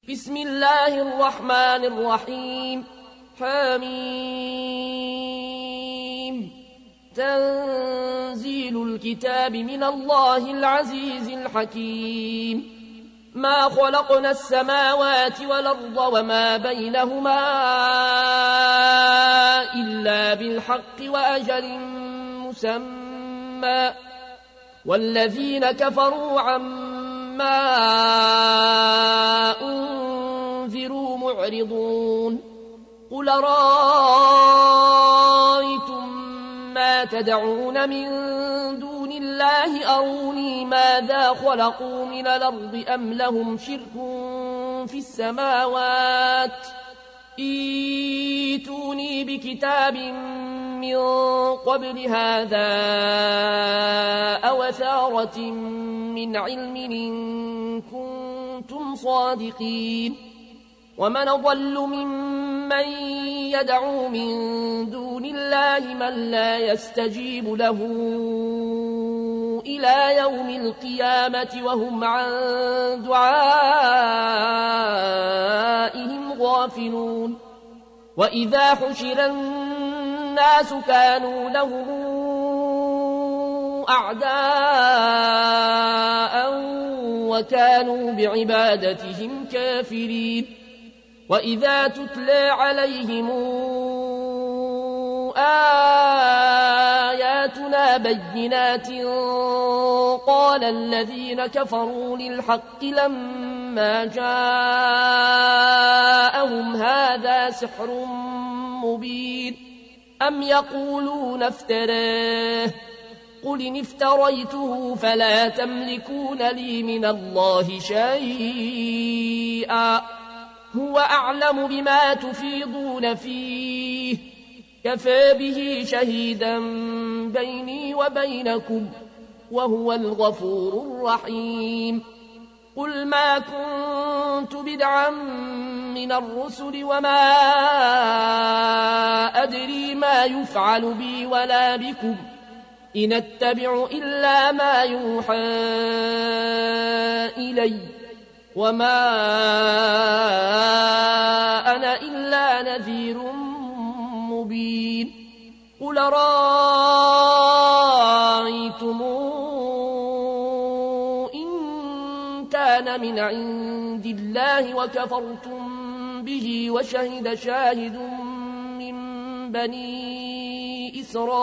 بسم الله الرحمن الرحيم. حميم. تنزيل الكتاب من الله العزيز الحكيم. ما خلقنا السماوات والأرض وما بينهما إلا بالحق وأجل مسمى، والذين كفروا عما أنذروا معرضون. قل رأيتم ما تدعون من دون الله أروني ماذا خلقوا من الأرض أم لهم شرك في السماوات، ائتوني بكتاب من قبل هذا أو أثارة من علم إن كنتم صادقين. ومن أضل ممن يدعو من دون الله من لا يستجيب له إلى يوم القيامة وهم عن دعائهم غافلون. وإذا حشر الناس كانوا لهم أعداء وكانوا بعبادتهم كافرين. وإذا تتلى عليهم آياتنا بينات قال الذين كفروا للحق لما جاءهم هذا سحر مبين. أم يقولون افتراه، قل إن افتريته فلا تملكون لي من الله شيئا، هو أعلم بما تفيضون فيه، كفى به شهيدا بيني وبينكم وهو الغفور الرحيم. قل ما كنت بدعا من الرسل وما أدري ما يفعل بي ولا بكم، إن اتبع إلا ما يوحى إلي وما أنا إلا نذير مبين. قل رأيتم إن كان من عند الله وكفرتم به وشهد شاهد من بني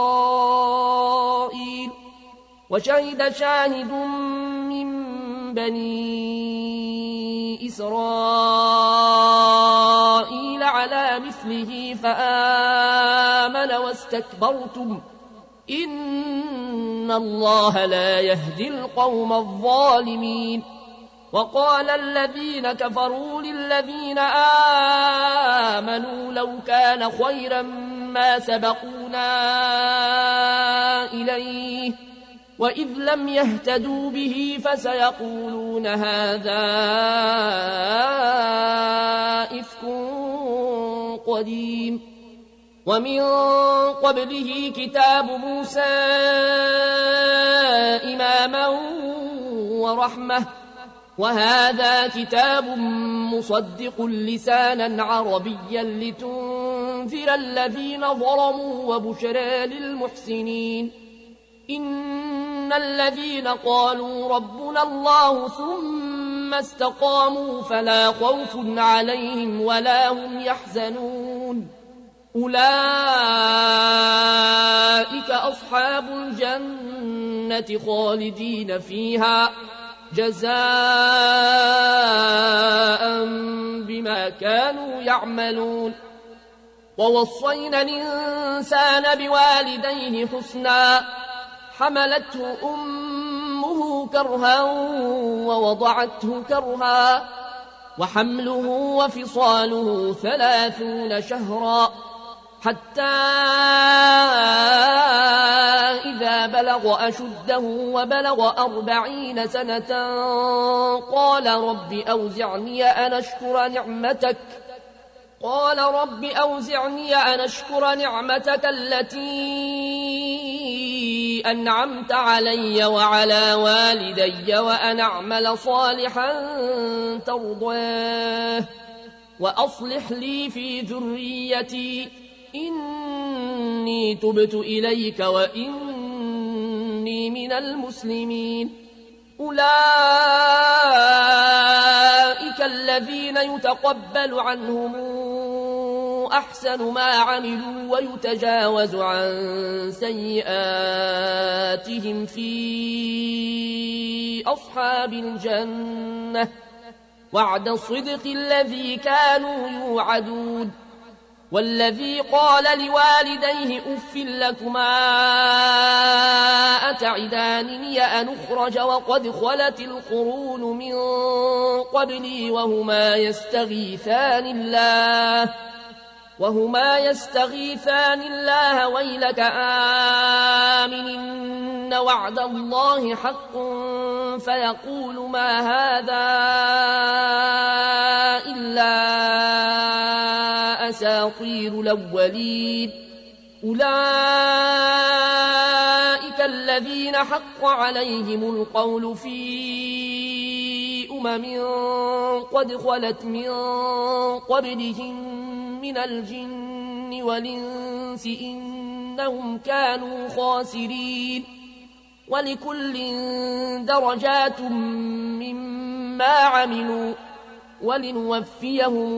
إسرائيل على مثله فآمن واستكبرتم إن الله لا يهدي القوم الظالمين. وقال الذين كفروا للذين آمنوا لو كان خيرا ما سبقونا إليه وإذ لم يهتدوا به فسيقولون هذا إفك قديم. ومن قبله كتاب موسى إماما ورحمة، وهذا كتاب مصدق لسانا عربيا لتنذر الذين ظلموا وبشرى للمحسنين. إن الذين قالوا ربنا الله ثم استقاموا فلا خوف عليهم ولا هم يحزنون، أولئك أصحاب الجنة خالدين فيها جزاء بما كانوا يعملون. ووصينا الإنسان بوالديه حسنا، حملته أمه كرها ووضعته كرها، وحمله وفصاله 30 شهرا، حتى إذا بلغ أشده وبلغ 40 سنة قال رب أوزعني أن أشكر نعمتك التي أنعمت علي وعلى والدي وأن أعمل صالحا ترضاه وأصلح لي في ذريتي إني تبت إليك وإني من المسلمين. أولئك الذين يتقبل عنهم أحسن ما عملوا ويتجاوز عن سيئاتهم في أصحاب الجنة وعد الصدق الذي كانوا يوعدون. والذي قال لوالديه أف لكما أتعدانني أن أخرج وقد خلت القرون من قبلي وهما يستغيثان الله ويلك آمن وعد الله حق فيقول ما هذا إلا أساطير الأولين. أولئك الذين حق عليهم القول في قد خلت من قبلهم من الجن والإنس إنهم كانوا خاسرين. ولكل درجات مما عملوا ولنوفيهم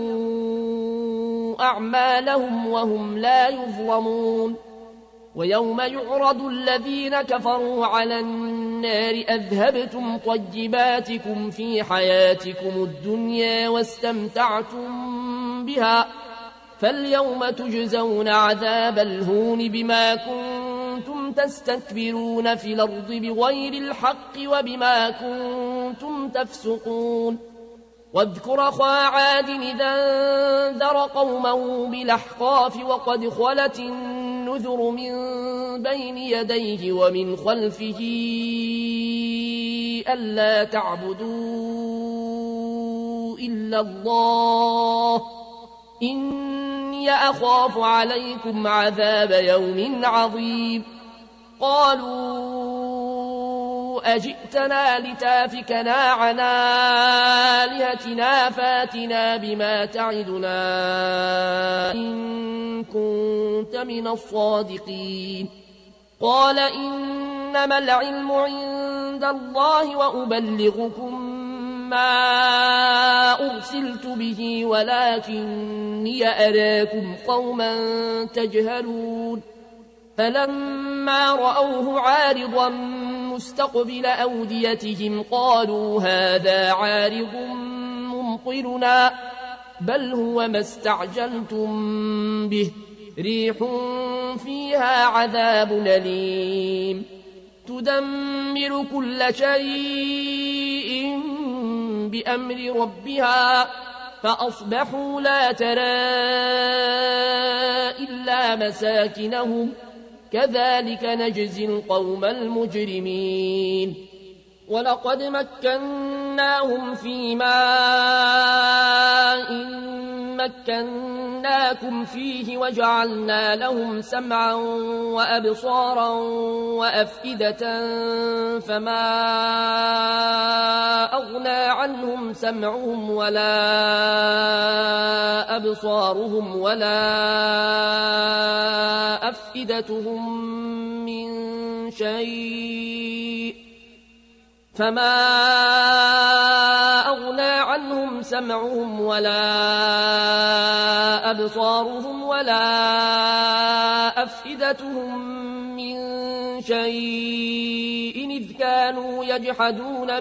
أعمالهم وهم لا يظلمون. ويوم يعرض الذين كفروا على النار أذهبتم طيباتكم في حياتكم الدنيا واستمتعتم بها فاليوم تجزون عذاب الهون بما كنتم تستكبرون في الأرض بغير الحق وبما كنتم تفسقون. واذكر أخا عاد إذا انذر قومه بالأحقاف وقد خلت النذر من بين يديه ومن خلفه ألا تعبدوا إلا الله إني أخاف عليكم عذاب يوم عظيم. قالوا أجئتنا لتافكنا عن آلهتنا فاتنا بما تعدنا إن كنت من الصادقين. قال إنما العلم عند الله وأبلغكم ما أرسلت به ولكني أراكم قوما تجهلون. فلما رأوه عارضا مستقبل أوديتهم قالوا هذا عارض ممطرنا بل هو ما استعجلتم به ريح فيها عذاب أليم تدمر كل شيء بأمر ربها فأصبحوا لا ترى إلا مساكنهم كذلك نجزي القوم المجرمين. ولقد مكناهم في ماء مكناكم فيه وجعلنا لهم سمعا وأبصارا وأفئدة فما أغنى عنهم سمعهم ولا أبصارهم ولا أفئدتهم من شيء فما أغنى عنهم سمعهم ولا أبصارهم ولا أفئدتهم من شيء إذ كانوا يجحدون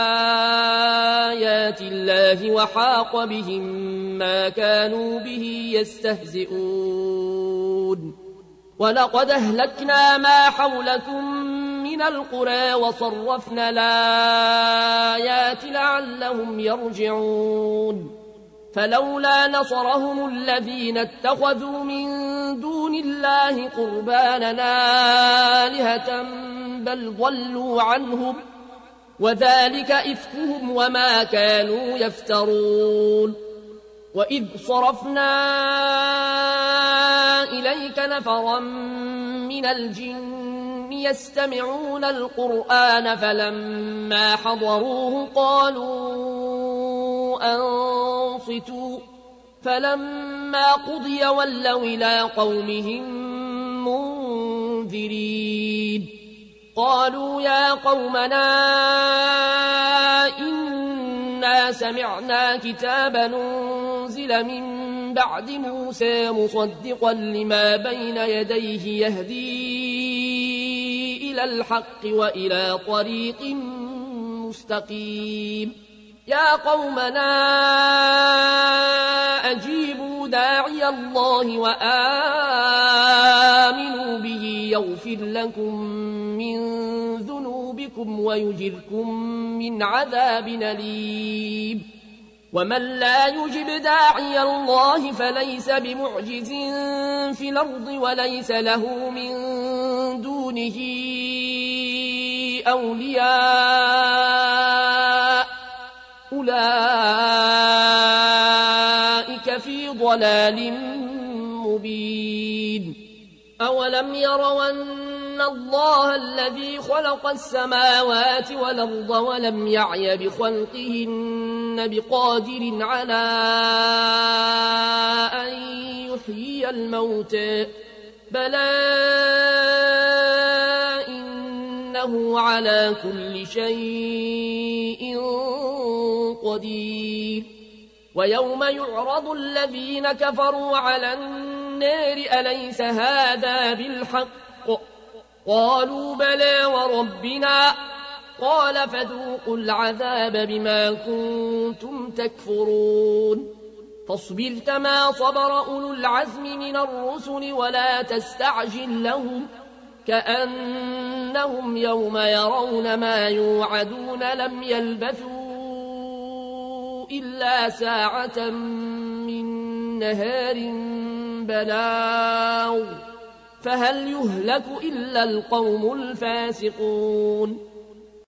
بآيات الله وحاق بهم ما كانوا به يستهزئون. ولقد أهلكنا ما حولكم من القرى وصرفنا الآيات لعلهم يرجعون. فلولا نصرهم الذين اتخذوا من دون الله قربانا آلهة بل ضلوا عنهم وذلك إفكهم وما كانوا يفترون. وإذ صرفنا إليك نفرا من الجن يستمعون القرآن فلما حضروه قالوا أنصتوا فلما قضي ولوا إلى قومهم منذرين قالوا يا قومنا إنا سمعنا كتابا أنزل من بعد موسى مصدقا لما بين يديه يهدي إلى الحق وإلى طريق مستقيم يا قومنا أجيبوا داعي الله وآمنوا به يغفر لكم من ذنوبكم ويجركم من عذاب أليم ومن لا يجب داعي الله فليس بمعجز في الأرض وليس له من دونه أولياء أولئك في ضلال مبين أولم يروا أن الله الذي خلق السماوات والأرض ولم يعي بخلقهن بقادر على أن يحيي الموتى بلى إنه على كل شيء قدير ويوم يعرض الذين كفروا على النار أليس هذا بالحق قالوا بلى وربنا قال فذوقوا العذاب بما كنتم تكفرون فاصبر كما صبر أولو العزم من الرسل ولا تستعجل لهم كأنهم يوم يرون ما يوعدون لم يلبثوا إلا ساعة من نهار بلاغ فهل يهلك إلا القوم الفاسقون